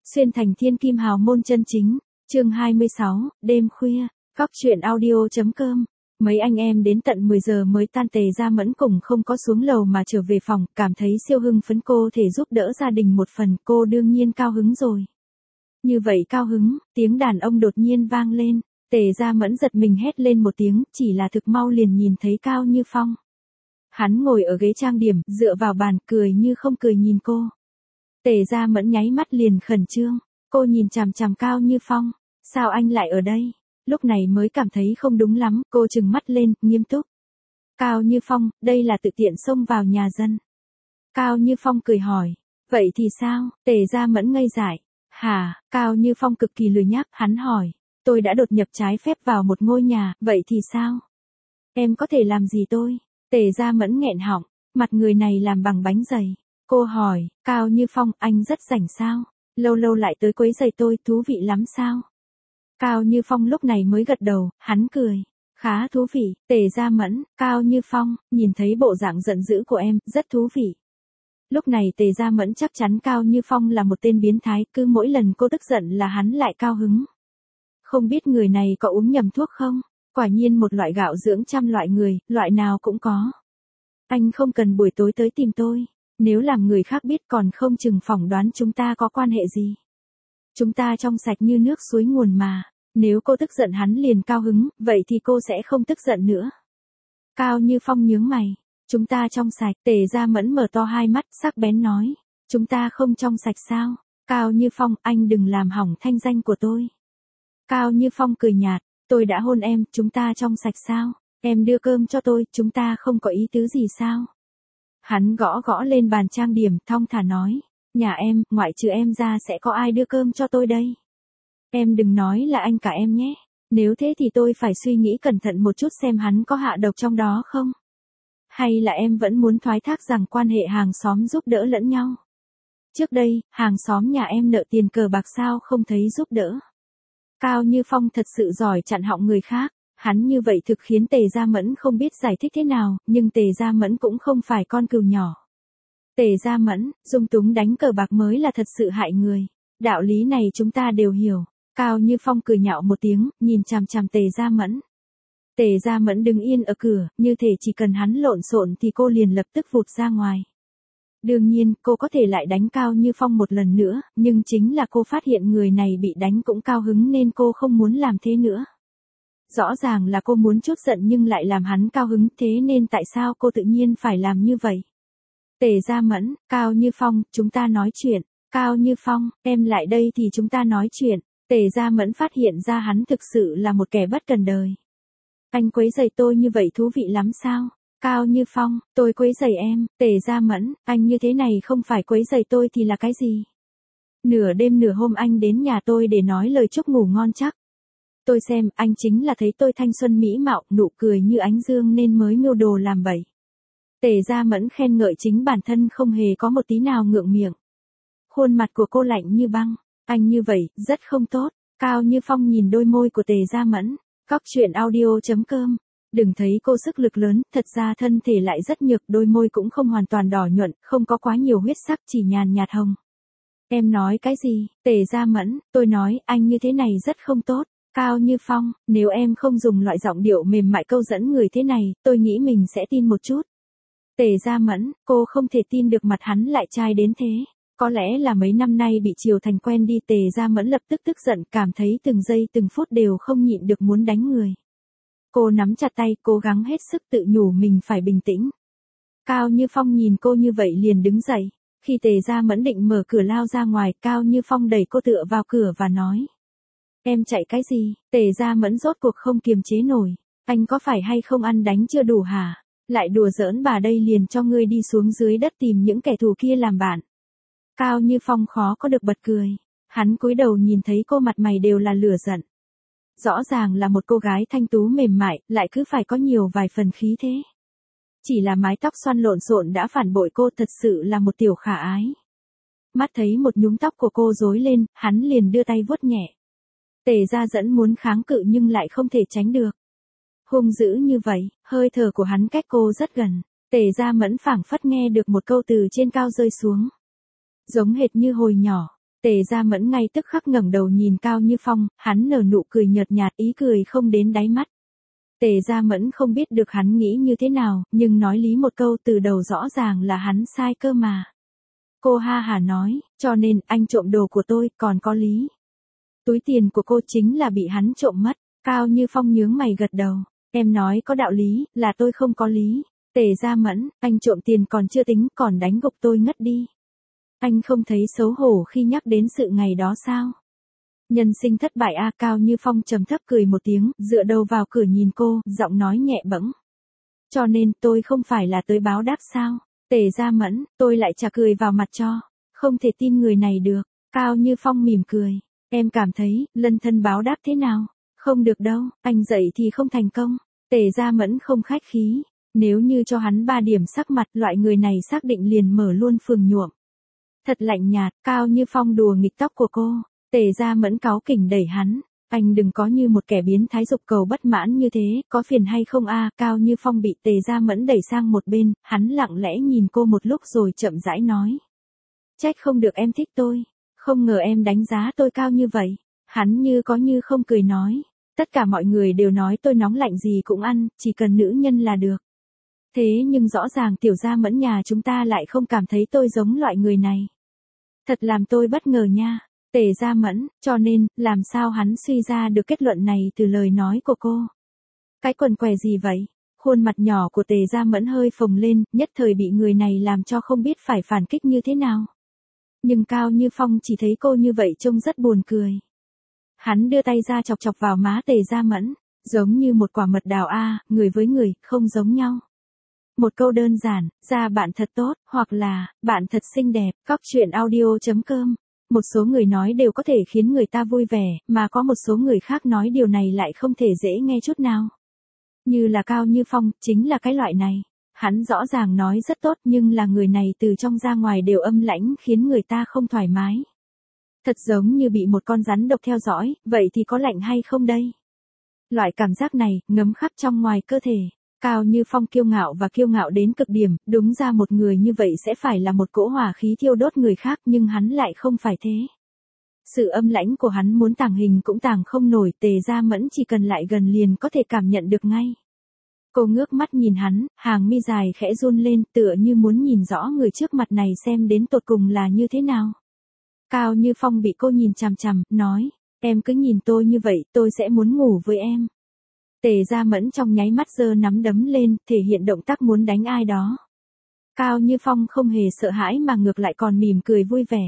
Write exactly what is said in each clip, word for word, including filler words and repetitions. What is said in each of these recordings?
Xuyên thành thiên kim hào môn chân chính, chương hai mươi sáu, đêm khuya, góc truyện audio.com. Mấy anh em đến tận mười giờ mới tan. Tề Gia Mẫn cùng không có xuống lầu mà trở về phòng, cảm thấy siêu hưng phấn, cô thể giúp đỡ gia đình một phần, cô đương nhiên cao hứng rồi. Như vậy cao hứng, tiếng đàn ông đột nhiên vang lên, Tề Gia Mẫn giật mình hét lên một tiếng, chỉ là thực mau liền nhìn thấy Cao Như Phong. Hắn ngồi ở ghế trang điểm, dựa vào bàn, cười như không cười nhìn cô. Tề Gia Mẫn nháy mắt liền khẩn trương, cô nhìn chằm chằm Cao Như Phong, sao anh lại ở đây? Lúc này mới cảm thấy không đúng lắm, cô trừng mắt lên, nghiêm túc. Cao Như Phong, đây là tự tiện xông vào nhà dân. Cao Như Phong cười hỏi, vậy thì sao? Tề Gia Mẫn ngây dại. Hả? Cao Như Phong cực kỳ lười nhác, hắn hỏi, tôi đã đột nhập trái phép vào một ngôi nhà, vậy thì sao? Em có thể làm gì tôi? Tề Gia Mẫn nghẹn họng, mặt người này làm bằng bánh dày. Cô hỏi, Cao Như Phong, anh rất rảnh sao? Lâu lâu lại tới quấy rầy tôi, thú vị lắm sao? Cao Như Phong lúc này mới gật đầu, hắn cười. Khá thú vị. Tề Gia Mẫn, Cao Như Phong, nhìn thấy bộ dạng giận dữ của em, rất thú vị. Lúc này Tề Gia Mẫn chắc chắn Cao Như Phong là một tên biến thái, cứ mỗi lần cô tức giận là hắn lại cao hứng. Không biết người này có uống nhầm thuốc không? Quả nhiên một loại gạo dưỡng trăm loại người, loại nào cũng có. Anh không cần buổi tối tới tìm tôi. Nếu làm người khác biết còn không chừng phỏng đoán chúng ta có quan hệ gì. Chúng ta trong sạch như nước suối nguồn mà. Nếu cô tức giận hắn liền cao hứng, vậy thì cô sẽ không tức giận nữa. Cao Như Phong nhướng mày. Chúng ta trong sạch. Tề Gia Mẫn mở to hai mắt, sắc bén nói. Chúng ta không trong sạch sao? Cao Như Phong, anh đừng làm hỏng thanh danh của tôi. Cao Như Phong cười nhạt. Tôi đã hôn em, chúng ta trong sạch sao? Em đưa cơm cho tôi, chúng ta không có ý tứ gì sao? Hắn gõ gõ lên bàn trang điểm, thong thả nói. Nhà em, ngoại trừ em ra sẽ có ai đưa cơm cho tôi đây? Em đừng nói là anh cả em nhé. Nếu thế thì tôi phải suy nghĩ cẩn thận một chút xem hắn có hạ độc trong đó không? Hay là em vẫn muốn thoái thác rằng quan hệ hàng xóm giúp đỡ lẫn nhau? Trước đây, hàng xóm nhà em nợ tiền cờ bạc sao không thấy giúp đỡ? Cao Như Phong thật sự giỏi chặn họng người khác. Hắn như vậy thực khiến Tề Gia Mẫn không biết giải thích thế nào, nhưng Tề Gia Mẫn cũng không phải con cừu nhỏ. Tề Gia Mẫn, dung túng đánh cờ bạc mới là thật sự hại người. Đạo lý này chúng ta đều hiểu. Cao Như Phong cười nhạo một tiếng, nhìn chằm chằm Tề Gia Mẫn. Tề Gia Mẫn đứng yên ở cửa, như thể chỉ cần hắn lộn xộn thì cô liền lập tức vụt ra ngoài. Đương nhiên, cô có thể lại đánh Cao Như Phong một lần nữa, nhưng chính là cô phát hiện người này bị đánh cũng cao hứng nên cô không muốn làm thế nữa. Rõ ràng là cô muốn chút giận nhưng lại làm hắn cao hứng, thế nên tại sao cô tự nhiên phải làm như vậy? Tề Gia Mẫn, Cao Như Phong, chúng ta nói chuyện. Cao Như Phong, em lại đây thì chúng ta nói chuyện. Tề Gia Mẫn phát hiện ra hắn thực sự là một kẻ bất cần đời. Anh quấy rầy tôi như vậy thú vị lắm sao? Cao Như Phong, tôi quấy rầy em. Tề Gia Mẫn, anh như thế này không phải quấy rầy tôi thì là cái gì? Nửa đêm nửa hôm anh đến nhà tôi để nói lời chúc ngủ ngon chắc. Tôi xem, anh chính là thấy tôi thanh xuân mỹ mạo, nụ cười như ánh dương nên mới mưu đồ làm bậy. Tề Gia Mẫn khen ngợi chính bản thân không hề có một tí nào ngượng miệng. Khuôn mặt của cô lạnh như băng, anh như vậy, rất không tốt. Cao Như Phong nhìn đôi môi của Tề Gia Mẫn, góc truyện audio.com. Đừng thấy cô sức lực lớn, thật ra thân thể lại rất nhược, đôi môi cũng không hoàn toàn đỏ nhuận, không có quá nhiều huyết sắc, chỉ nhàn nhạt hồng. Em nói cái gì? Tề Gia Mẫn, tôi nói, anh như thế này rất không tốt. Cao Như Phong, nếu em không dùng loại giọng điệu mềm mại câu dẫn người thế này, tôi nghĩ mình sẽ tin một chút. Tề Gia Mẫn, cô không thể tin được mặt hắn lại trai đến thế. Có lẽ là mấy năm nay bị Triều Thành quen đi. Tề Gia Mẫn lập tức tức giận, cảm thấy từng giây từng phút đều không nhịn được muốn đánh người. Cô nắm chặt tay, cố gắng hết sức tự nhủ mình phải bình tĩnh. Cao Như Phong nhìn cô như vậy liền đứng dậy. Khi Tề Gia Mẫn định mở cửa lao ra ngoài, Cao Như Phong đẩy cô tựa vào cửa và nói. Em chạy cái gì? Tề Gia Mẫn rốt cuộc không kiềm chế nổi. Anh có phải hay không ăn đánh chưa đủ hả? Lại đùa giỡn bà đây liền cho ngươi đi xuống dưới đất tìm những kẻ thù kia làm bạn. Cao Như Phong khó có được bật cười. Hắn cúi đầu nhìn thấy cô mặt mày đều là lửa giận. Rõ ràng là một cô gái thanh tú mềm mại, lại cứ phải có nhiều vài phần khí thế. Chỉ là mái tóc xoăn lộn xộn đã phản bội cô, thật sự là một tiểu khả ái. Mắt thấy một nhúm tóc của cô rối lên, hắn liền đưa tay vuốt nhẹ. Tề Gia Dẫn muốn kháng cự nhưng lại không thể tránh được. Hung dữ như vậy, hơi thở của hắn cách cô rất gần. Tề Gia Mẫn phảng phất nghe được một câu từ trên cao rơi xuống. Giống hệt như hồi nhỏ, Tề Gia Mẫn ngay tức khắc ngẩng đầu nhìn Cao Như Phong, hắn nở nụ cười nhợt nhạt, ý cười không đến đáy mắt. Tề Gia Mẫn không biết được hắn nghĩ như thế nào, nhưng nói lý một câu từ đầu rõ ràng là hắn sai cơ mà. Cô ha hả nói, cho nên anh trộm đồ của tôi, còn có lý. Túi tiền của cô chính là bị hắn trộm mất. Cao Như Phong nhướng mày gật đầu. Em nói có đạo lý, là tôi không có lý. Tề Gia Mẫn, anh trộm tiền còn chưa tính, còn đánh gục tôi ngất đi. Anh không thấy xấu hổ khi nhắc đến sự ngày đó sao? Nhân sinh thất bại a. Cao Như Phong trầm thấp cười một tiếng, dựa đầu vào cửa nhìn cô, giọng nói nhẹ bẫng. Cho nên tôi không phải là tới báo đáp sao? Tề Gia Mẫn, tôi lại chả cười vào mặt cho. Không thể tin người này được. Cao Như Phong mỉm cười. Em cảm thấy, lân thân báo đáp thế nào? Không được đâu, anh dậy thì không thành công. Tề Gia Mẫn không khách khí. Nếu như cho hắn ba điểm sắc mặt, loại người này xác định liền mở luôn phường nhuộm. Thật lạnh nhạt. Cao Như Phong đùa nghịch tóc của cô. Tề Gia Mẫn cáu kỉnh đẩy hắn. Anh đừng có như một kẻ biến thái dục cầu bất mãn như thế, có phiền hay không a? Cao Như Phong bị Tề Gia Mẫn đẩy sang một bên, hắn lặng lẽ nhìn cô một lúc rồi chậm rãi nói. Trách không được em thích tôi, không ngờ em đánh giá tôi cao như vậy. Hắn như có như không cười nói. Tất cả mọi người đều nói tôi nóng lạnh gì cũng ăn, chỉ cần nữ nhân là được. Thế nhưng rõ ràng Tiểu Gia Mẫn nhà chúng ta lại không cảm thấy tôi giống loại người này. Thật làm tôi bất ngờ nha. Tề Gia Mẫn, cho nên, làm sao hắn suy ra được kết luận này từ lời nói của cô? Cái quần què gì vậy? Khuôn mặt nhỏ của Tề Gia Mẫn hơi phồng lên, nhất thời bị người này làm cho không biết phải phản kích như thế nào. Nhưng Cao Như Phong chỉ thấy cô như vậy trông rất buồn cười. Hắn đưa tay ra chọc chọc vào má Tề Gia Mẫn, giống như một quả mật đào a, người với người, không giống nhau. Một câu đơn giản, da bạn thật tốt, hoặc là, bạn thật xinh đẹp, cóc truyện audio chấm com. Một số người nói đều có thể khiến người ta vui vẻ, mà có một số người khác nói điều này lại không thể dễ nghe chút nào. Như là Cao Như Phong, chính là cái loại này. Hắn rõ ràng nói rất tốt nhưng là người này từ trong ra ngoài đều âm lãnh khiến người ta không thoải mái. Thật giống như bị một con rắn độc theo dõi, vậy thì có lạnh hay không đây? Loại cảm giác này, ngấm khắp trong ngoài cơ thể. Cao Như Phong kiêu ngạo và kiêu ngạo đến cực điểm, đúng ra một người như vậy sẽ phải là một cỗ hỏa khí thiêu đốt người khác nhưng hắn lại không phải thế. Sự âm lãnh của hắn muốn tàng hình cũng tàng không nổi, Tề Gia Mẫn chỉ cần lại gần liền có thể cảm nhận được ngay. Cô ngước mắt nhìn hắn, hàng mi dài khẽ run lên tựa như muốn nhìn rõ người trước mặt này xem đến tột cùng là như thế nào. Cao Như Phong bị cô nhìn chằm chằm, nói, em cứ nhìn tôi như vậy tôi sẽ muốn ngủ với em. Tề Gia Mẫn trong nháy mắt giơ nắm đấm lên, thể hiện động tác muốn đánh ai đó. Cao Như Phong không hề sợ hãi mà ngược lại còn mỉm cười vui vẻ.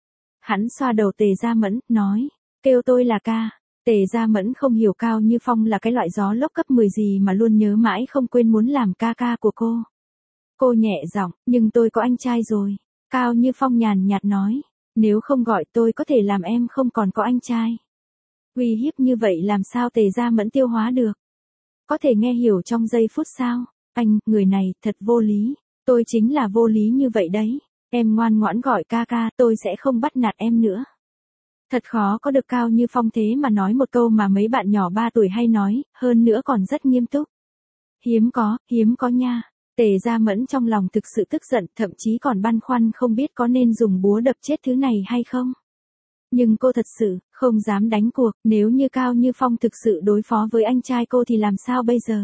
Hắn xoa đầu Tề Gia Mẫn, nói, kêu tôi là ca. Tề Gia Mẫn không hiểu Cao Như Phong là cái loại gió lốc cấp mười gì mà luôn nhớ mãi không quên muốn làm ca ca của cô. Cô nhẹ giọng, nhưng tôi có anh trai rồi. Cao Như Phong nhàn nhạt nói, nếu không gọi tôi có thể làm em không còn có anh trai. Uy hiếp như vậy làm sao Tề Gia Mẫn tiêu hóa được? Có thể nghe hiểu trong giây phút sao? Anh, người này, thật vô lý. Tôi chính là vô lý như vậy đấy. Em ngoan ngoãn gọi ca ca, tôi sẽ không bắt nạt em nữa. Thật khó có được Cao Như Phong thế mà nói một câu mà mấy bạn nhỏ ba tuổi hay nói, hơn nữa còn rất nghiêm túc. Hiếm có, hiếm có nha. Tề Gia Mẫn trong lòng thực sự tức giận, thậm chí còn băn khoăn không biết có nên dùng búa đập chết thứ này hay không. Nhưng cô thật sự, không dám đánh cuộc, nếu như Cao Như Phong thực sự đối phó với anh trai cô thì làm sao bây giờ?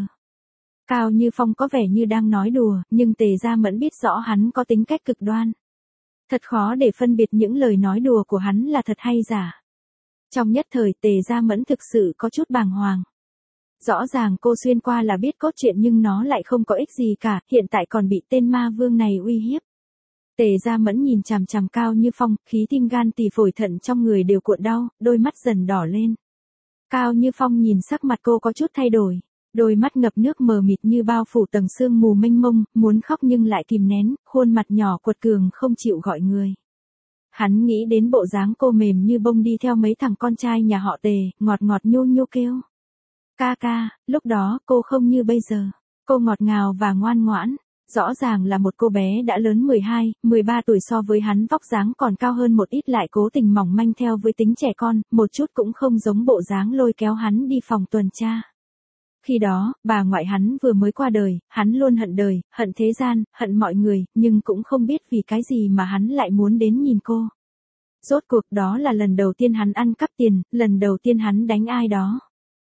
Cao Như Phong có vẻ như đang nói đùa, nhưng Tề Gia Mẫn biết rõ hắn có tính cách cực đoan. Thật khó để phân biệt những lời nói đùa của hắn là thật hay giả. Trong nhất thời Tề Gia Mẫn thực sự có chút bàng hoàng. Rõ ràng cô xuyên qua là biết cốt truyện nhưng nó lại không có ích gì cả, hiện tại còn bị tên ma vương này uy hiếp. Tề Gia Mẫn nhìn chằm chằm Cao Như Phong, khí tim gan tỳ phổi thận trong người đều cuộn đau, đôi mắt dần đỏ lên. Cao Như Phong nhìn sắc mặt cô có chút thay đổi, đôi mắt ngập nước mờ mịt như bao phủ tầng sương mù mênh mông, muốn khóc nhưng lại kìm nén, khuôn mặt nhỏ quật cường không chịu gọi người. Hắn nghĩ đến bộ dáng cô mềm như bông đi theo mấy thằng con trai nhà họ Tề, ngọt ngọt nhô nhô kêu. Ca ca, lúc đó cô không như bây giờ, cô ngọt ngào và ngoan ngoãn. Rõ ràng là một cô bé đã lớn mười hai, mười ba tuổi so với hắn vóc dáng còn cao hơn một ít lại cố tình mỏng manh theo với tính trẻ con, một chút cũng không giống bộ dáng lôi kéo hắn đi phòng tuần tra. Khi đó, bà ngoại hắn vừa mới qua đời, hắn luôn hận đời, hận thế gian, hận mọi người, nhưng cũng không biết vì cái gì mà hắn lại muốn đến nhìn cô. Rốt cuộc đó là lần đầu tiên hắn ăn cắp tiền, lần đầu tiên hắn đánh ai đó.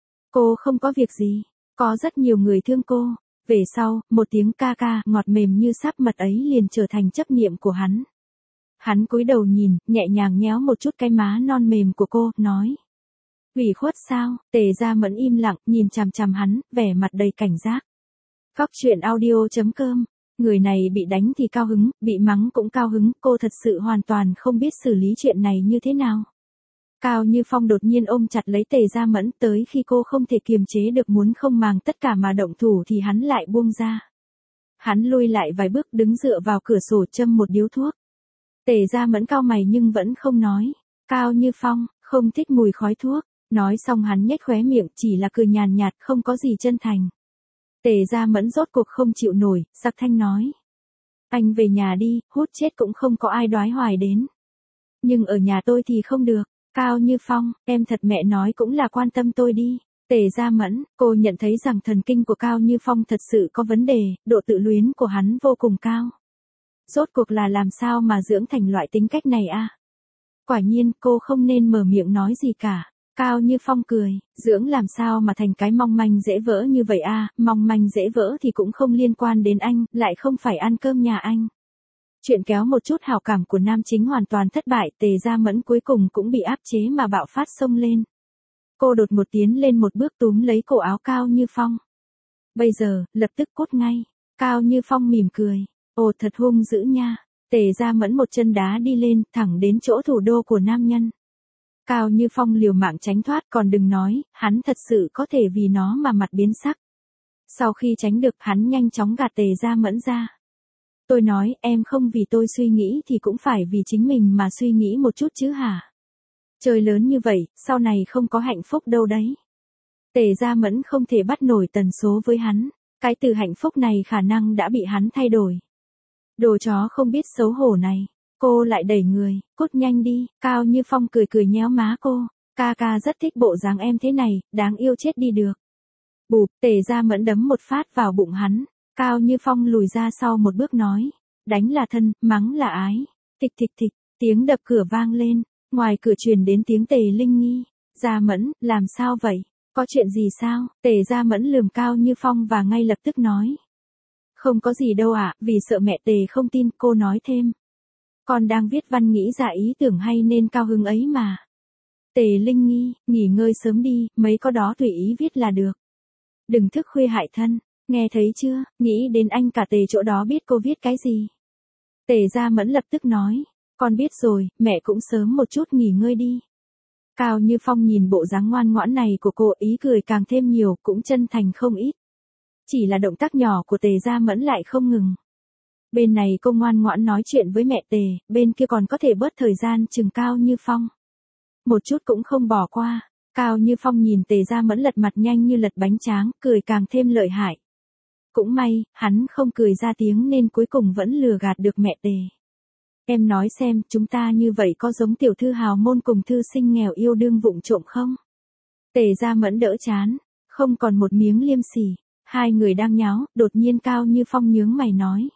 Cô không có việc gì, có rất nhiều người thương cô. Về sau, một tiếng ca ca ngọt mềm như sáp mật ấy liền trở thành chấp niệm của hắn. Hắn cúi đầu nhìn, nhẹ nhàng nhéo một chút cái má non mềm của cô, nói. Ủy khuất sao? Tề Gia Mẫn im lặng, nhìn chằm chằm hắn, vẻ mặt đầy cảnh giác. Cóc truyện audio chấm com. Người này bị đánh thì cao hứng, bị mắng cũng cao hứng, cô thật sự hoàn toàn không biết xử lý chuyện này như thế nào. Cao Như Phong đột nhiên ôm chặt lấy Tề Gia Mẫn, tới khi cô không thể kiềm chế được muốn không màng tất cả mà động thủ thì hắn lại buông ra. Hắn lui lại vài bước đứng dựa vào cửa sổ châm một điếu thuốc. Tề Gia Mẫn cau mày nhưng vẫn không nói. Cao Như Phong, không thích mùi khói thuốc. Nói xong hắn nhếch khóe miệng, chỉ là cười nhàn nhạt, không có gì chân thành. Tề Gia Mẫn rốt cuộc không chịu nổi, sặc thanh nói. Anh về nhà đi, hút chết cũng không có ai đoái hoài đến. Nhưng ở nhà tôi thì không được. Cao Như Phong, em thật mẹ nói cũng là quan tâm tôi đi. Tề Gia Mẫn, cô nhận thấy rằng thần kinh của Cao Như Phong thật sự có vấn đề, độ tự luyến của hắn vô cùng cao. Rốt cuộc là làm sao mà dưỡng thành loại tính cách này a? Quả nhiên, cô không nên mở miệng nói gì cả. Cao Như Phong cười, dưỡng làm sao mà thành cái mong manh dễ vỡ như vậy a? Mong manh dễ vỡ thì cũng không liên quan đến anh, lại không phải ăn cơm nhà anh. Chuyện kéo một chút hào cảm của nam chính hoàn toàn thất bại, Tề Gia Mẫn cuối cùng cũng bị áp chế mà bạo phát xông lên. Cô đột một tiến lên một bước túm lấy cổ áo Cao Như Phong. Bây giờ, lập tức cút ngay. Cao Như Phong mỉm cười. Ồ thật hung dữ nha. Tề Gia Mẫn một chân đá đi lên, thẳng đến chỗ thủ đô của nam nhân. Cao Như Phong liều mạng tránh thoát, còn đừng nói, hắn thật sự có thể vì nó mà mặt biến sắc. Sau khi tránh được, hắn nhanh chóng gạt Tề Gia Mẫn ra. Tôi nói, em không vì tôi suy nghĩ thì cũng phải vì chính mình mà suy nghĩ một chút chứ hả? Trời lớn như vậy, sau này không có hạnh phúc đâu đấy. Tề Gia Mẫn không thể bắt nổi tần số với hắn. Cái từ hạnh phúc này khả năng đã bị hắn thay đổi. Đồ chó không biết xấu hổ này. Cô lại đẩy người, cút nhanh đi. Cao Như Phong cười cười nhéo má cô. Ca ca rất thích bộ dáng em thế này, đáng yêu chết đi được. Bụp, Tề Gia Mẫn đấm một phát vào bụng hắn. Cao Như Phong lùi ra sau một bước nói. Đánh là thân, mắng là ái. Thịch thịch thịch, tiếng đập cửa vang lên. Ngoài cửa truyền đến tiếng Tề Linh Nghi. Gia Mẫn, làm sao vậy? Có chuyện gì sao? Tề Gia Mẫn lườm Cao Như Phong và ngay lập tức nói. Không có gì đâu ạ, à, vì sợ mẹ Tề không tin, cô nói thêm. Con đang viết văn nghĩ ra ý tưởng hay nên cao hứng ấy mà. Tề Linh Nghi, nghỉ ngơi sớm đi, mấy có đó tùy ý viết là được. Đừng thức khuya hại thân, nghe thấy chưa, nghĩ đến anh cả Tề chỗ đó biết cô viết cái gì. Tề Gia Mẫn lập tức nói, con biết rồi, mẹ cũng sớm một chút nghỉ ngơi đi. Cao Như Phong nhìn bộ dáng ngoan ngoãn này của cô, ý cười càng thêm nhiều, cũng chân thành không ít. Chỉ là động tác nhỏ của Tề Gia Mẫn lại không ngừng. Bên này cô ngoan ngoãn nói chuyện với mẹ Tề, bên kia còn có thể bớt thời gian chừng Cao Như Phong. Một chút cũng không bỏ qua. Cao Như Phong nhìn Tề Gia Mẫn lật mặt nhanh như lật bánh tráng, cười càng thêm lợi hại. Cũng may, hắn không cười ra tiếng nên cuối cùng vẫn lừa gạt được mẹ Tề. Em nói xem, chúng ta như vậy có giống tiểu thư hào môn cùng thư sinh nghèo yêu đương vụng trộm không? Tề Gia Mẫn đỡ chán, không còn một miếng liêm sỉ. Hai người đang nháo, đột nhiên Cao Như Phong nhướng mày nói.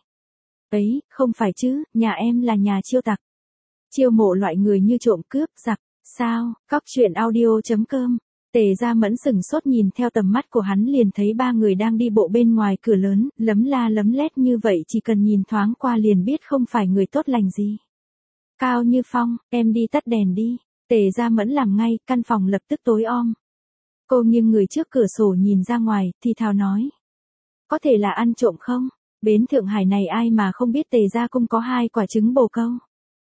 Ấy, không phải chứ, nhà em là nhà chiêu tặc. Chiêu mộ loại người như trộm cướp, giặc, sao? Cóc truyện audio chấm com. Tề Gia Mẫn sừng sốt nhìn theo tầm mắt của hắn liền thấy ba người đang đi bộ bên ngoài cửa lớn, lấm la lấm lét như vậy chỉ cần nhìn thoáng qua liền biết không phải người tốt lành gì. Cao Như Phong, em đi tắt đèn đi. Tề Gia Mẫn làm ngay, căn phòng lập tức tối om. Cô nghiêng người trước cửa sổ nhìn ra ngoài, thì thào nói. Có thể là ăn trộm không? Bến Thượng Hải này ai mà không biết Tề Gia Cung có hai quả trứng bồ câu.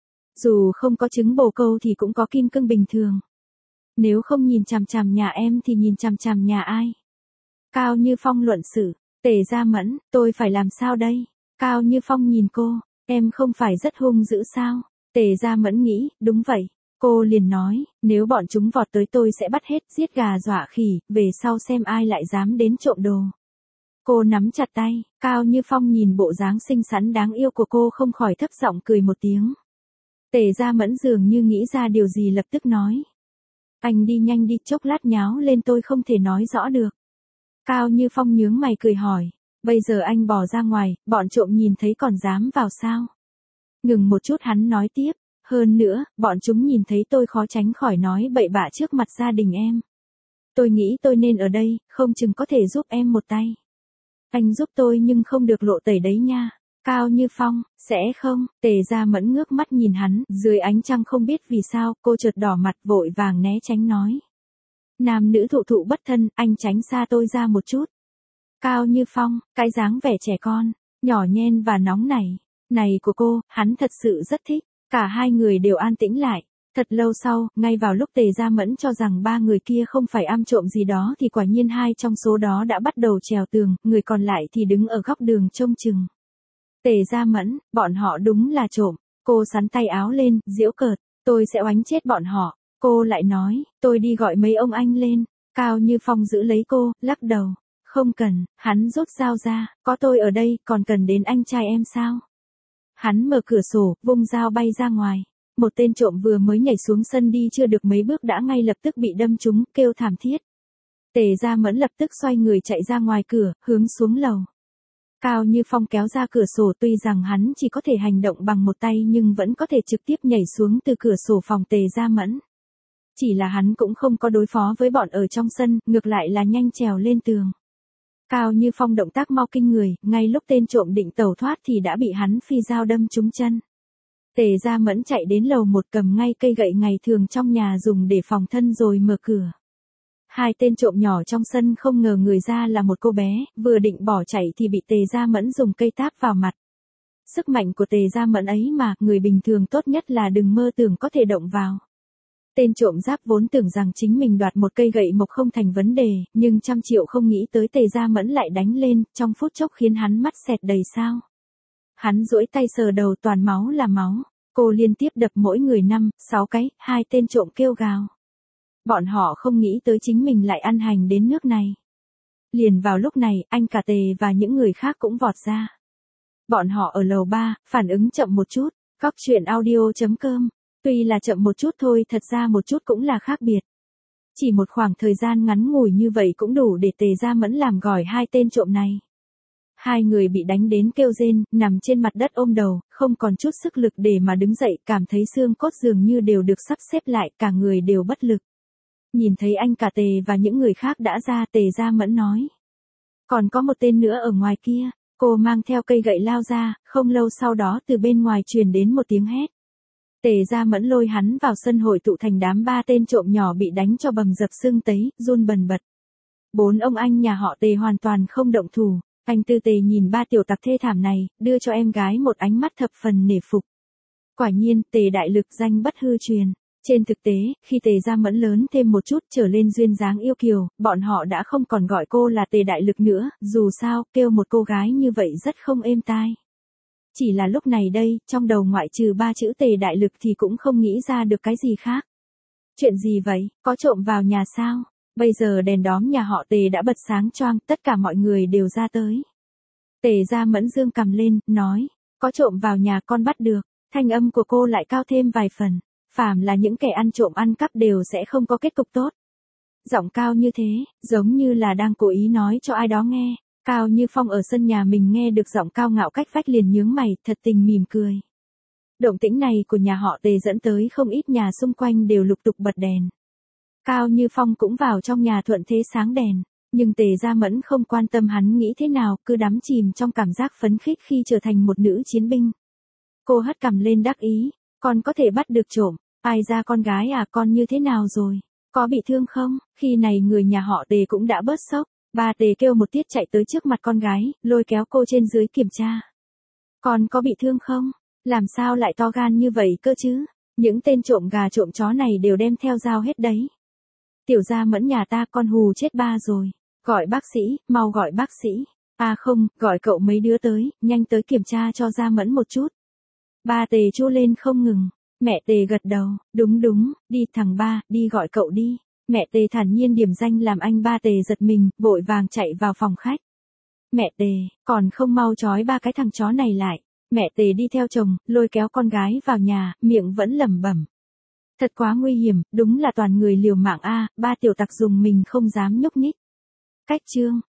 Dù không có trứng bồ câu thì cũng có kim cương bình thường. Nếu không nhìn chằm chằm nhà em thì nhìn chằm chằm nhà ai? Cao Như Phong luận xử. Tề Gia Mẫn, tôi phải làm sao đây? Cao Như Phong nhìn cô, em không phải rất hung dữ sao? Tề Gia Mẫn nghĩ, đúng vậy. Cô liền nói, nếu bọn chúng vọt tới tôi sẽ bắt hết, giết gà dọa khỉ, về sau xem ai lại dám đến trộm đồ. Cô nắm chặt tay, Cao Như Phong nhìn bộ dáng xinh xắn đáng yêu của cô không khỏi thấp giọng cười một tiếng. Tề Gia Mẫn dường như nghĩ ra điều gì lập tức nói. Anh đi nhanh đi, chốc lát nháo lên tôi không thể nói rõ được. Cao Như Phong nhướng mày cười hỏi, bây giờ anh bỏ ra ngoài, bọn trộm nhìn thấy còn dám vào sao? Ngừng một chút hắn nói tiếp, Hơn nữa, bọn chúng nhìn thấy tôi khó tránh khỏi nói bậy bạ trước mặt gia đình em. Tôi nghĩ tôi nên ở đây, không chừng có thể giúp em một tay. Anh giúp tôi nhưng không được lộ tẩy đấy nha. Cao Như Phong, sẽ không, Tề Gia Mẫn ngước mắt nhìn hắn, dưới ánh trăng không biết vì sao, cô chợt đỏ mặt vội vàng né tránh nói. Nam nữ thụ thụ bất thân, anh tránh xa tôi ra một chút. Cao Như Phong, cái dáng vẻ trẻ con, nhỏ nhen và nóng nảy, này của cô, hắn thật sự rất thích. Cả hai người đều an tĩnh lại. Thật lâu sau, ngay vào lúc Tề Gia Mẫn cho rằng ba người kia không phải am trộm gì đó thì quả nhiên hai trong số đó đã bắt đầu trèo tường, người còn lại thì đứng ở góc đường trông chừng. Tề Gia Mẫn, bọn họ đúng là trộm. Cô sắn tay áo lên, giễu cợt, tôi sẽ oánh chết bọn họ. Cô lại nói, tôi đi gọi mấy ông anh lên. Cao Như Phong giữ lấy cô, lắc đầu. Không cần, hắn rút dao ra, có tôi ở đây, còn cần đến anh trai em sao? Hắn mở cửa sổ, vung dao bay ra ngoài. Một tên trộm vừa mới nhảy xuống sân đi chưa được mấy bước đã ngay lập tức bị đâm trúng, kêu thảm thiết. Tề Gia Mẫn lập tức xoay người chạy ra ngoài cửa, hướng xuống lầu. Cao Như Phong kéo ra cửa sổ, tuy rằng hắn chỉ có thể hành động bằng một tay nhưng vẫn có thể trực tiếp nhảy xuống từ cửa sổ phòng Tề Gia Mẫn. Chỉ là hắn cũng không có đối phó với bọn ở trong sân, ngược lại là nhanh trèo lên tường. Cao Như Phong động tác mau kinh người, ngay lúc tên trộm định tẩu thoát thì đã bị hắn phi dao đâm trúng chân. Tề Gia Mẫn chạy đến lầu một cầm ngay cây gậy ngày thường trong nhà dùng để phòng thân rồi mở cửa. Hai tên trộm nhỏ trong sân không ngờ người ra là một cô bé, vừa định bỏ chạy thì bị Tề Gia Mẫn dùng cây táp vào mặt. Sức mạnh của Tề Gia Mẫn ấy mà, người bình thường tốt nhất là đừng mơ tưởng có thể động vào. Tên trộm giáp vốn tưởng rằng chính mình đoạt một cây gậy mộc không thành vấn đề, nhưng trăm triệu không nghĩ tới Tề Gia Mẫn lại đánh lên, trong phút chốc khiến hắn mắt xẹt đầy sao. Hắn duỗi tay sờ đầu toàn máu là máu, cô liên tiếp đập mỗi người năm, sáu cái, hai tên trộm kêu gào. Bọn họ không nghĩ tới chính mình lại ăn hành đến nước này. Liền vào lúc này, anh cả Tề và những người khác cũng vọt ra. Bọn họ ở lầu ba, phản ứng chậm một chút, góc truyện audio chấm com. Tuy là chậm một chút thôi, thật ra một chút cũng là khác biệt. Chỉ một khoảng thời gian ngắn ngủi như vậy cũng đủ để Tề Gia Mẫn làm gỏi hai tên trộm này. Hai người bị đánh đến kêu rên, nằm trên mặt đất ôm đầu, không còn chút sức lực để mà đứng dậy, cảm thấy xương cốt dường như đều được sắp xếp lại, cả người đều bất lực. Nhìn thấy anh cả Tề và những người khác đã ra, Tề Gia Mẫn nói. Còn có một tên nữa ở ngoài kia, cô mang theo cây gậy lao ra, không lâu sau đó từ bên ngoài truyền đến một tiếng hét. Tề Gia Mẫn lôi hắn vào sân hội tụ thành đám ba tên trộm nhỏ bị đánh cho bầm dập xương tấy, run bần bật. Bốn ông anh nhà họ Tề hoàn toàn không động thủ. Anh Tư Tề nhìn ba tiểu tặc thê thảm này, đưa cho em gái một ánh mắt thập phần nể phục. Quả nhiên, Tề đại lực danh bất hư truyền. Trên thực tế, khi Tề Gia Mẫn lớn thêm một chút trở lên duyên dáng yêu kiều, bọn họ đã không còn gọi cô là Tề đại lực nữa, dù sao, kêu một cô gái như vậy rất không êm tai. Chỉ là lúc này đây, trong đầu ngoại trừ ba chữ Tề đại lực thì cũng không nghĩ ra được cái gì khác. Chuyện gì vậy, có trộm vào nhà sao? Bây giờ đèn đóm nhà họ Tề đã bật sáng choang, tất cả mọi người đều ra tới. Tề Gia Mẫn dương cằm lên, nói, có trộm vào nhà con bắt được, thanh âm của cô lại cao thêm vài phần, phàm là những kẻ ăn trộm ăn cắp đều sẽ không có kết cục tốt. Giọng cao như thế, giống như là đang cố ý nói cho ai đó nghe. Cao Như Phong ở sân nhà mình nghe được giọng cao ngạo cách vách liền nhướng mày, thật tình mỉm cười. Động tĩnh này của nhà họ Tề dẫn tới không ít nhà xung quanh đều lục tục bật đèn. Cao Như Phong cũng vào trong nhà thuận thế sáng đèn, nhưng Tề Gia Mẫn không quan tâm hắn nghĩ thế nào, cứ đắm chìm trong cảm giác phấn khích khi trở thành một nữ chiến binh. Cô hất cằm lên đắc ý, con có thể bắt được trộm, ai ra con gái à, con như thế nào rồi, có bị thương không? Khi này người nhà họ Tề cũng đã bớt sốc, ba Tề kêu một tiết chạy tới trước mặt con gái, lôi kéo cô trên dưới kiểm tra. Con có bị thương không? Làm sao lại to gan như vậy cơ chứ? Những tên trộm gà trộm chó này đều đem theo dao hết đấy. Tiểu Gia Mẫn nhà ta con hù chết ba rồi. Gọi bác sĩ, mau gọi bác sĩ. À không, gọi cậu mấy đứa tới, nhanh tới kiểm tra cho Gia Mẫn một chút. Ba Tề chu lên không ngừng. Mẹ Tề gật đầu, đúng đúng, đi thằng ba, đi gọi cậu đi. Mẹ Tề thản nhiên điểm danh làm anh ba Tề giật mình, vội vàng chạy vào phòng khách. Mẹ Tề, còn không mau trói ba cái thằng chó này lại. Mẹ Tề đi theo chồng, lôi kéo con gái vào nhà, miệng vẫn lẩm bẩm. Thật quá nguy hiểm, đúng là toàn người liều mạng a, ba tiểu tặc dùng mình không dám nhúc nhích. Cách chương